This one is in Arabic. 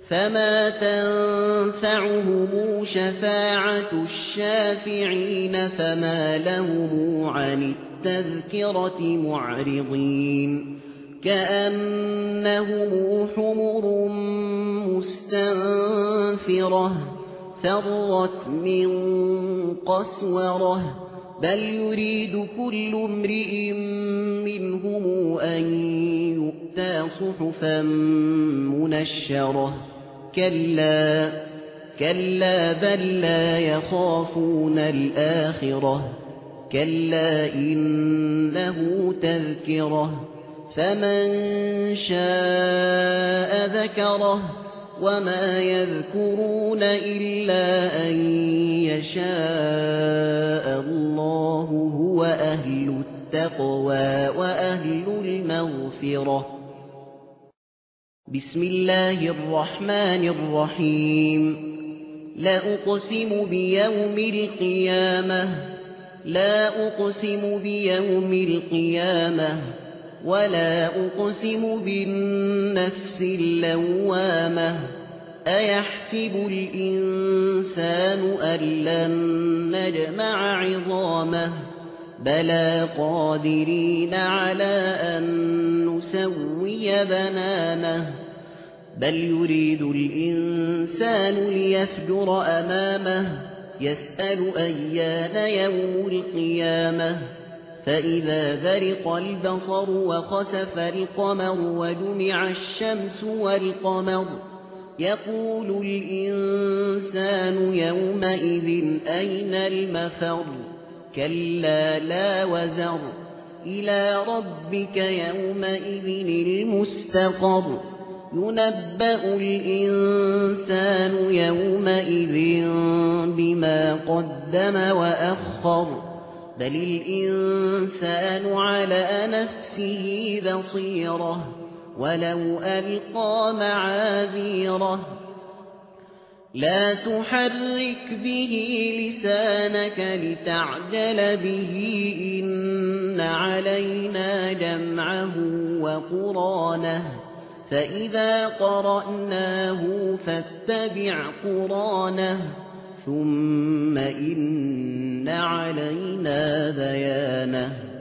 فما تنفعهم شفاعة الشافعين فما لهم عن التذكرة معرضين كأنهم حمر مستنفرة فرت من قسورة بل يريد كل امرئ منهم أن يؤتى صحفا منشرة كلا بل لا يخافون الآخرة كلا إنه تذكرة فمن شاء ذكره وما يذكرون إلا أن يشاء الله هو أهل التقوى وأهل المغفرة. بسم الله الرحمن الرحيم. لا أقسم بيوم القيامة ولا أقسم بالنفس اللوامة أيحسب الإنسان أن لن نجمع عظامه بلى قادرين على أن نسوي بنانه بل يريد الإنسان ليفجر أمامه يسأل أيان يوم القيامة فإذا برق البصر وخسف القمر وجمع الشمس والقمر يقول الإنسان يومئذ أين المفر كلا لا وزر إلى ربك يومئذ المستقر ينبأ الإنسان يومئذ بما قدم وأخر بل الإنسان على نفسه بصيرة ولو ألقى معاذيره لا تحرك به لسانك لتعجل به إن علينا جمعه وقرانه فإذا قرأناه فاتبع قرانه ثم إن علينا بيانه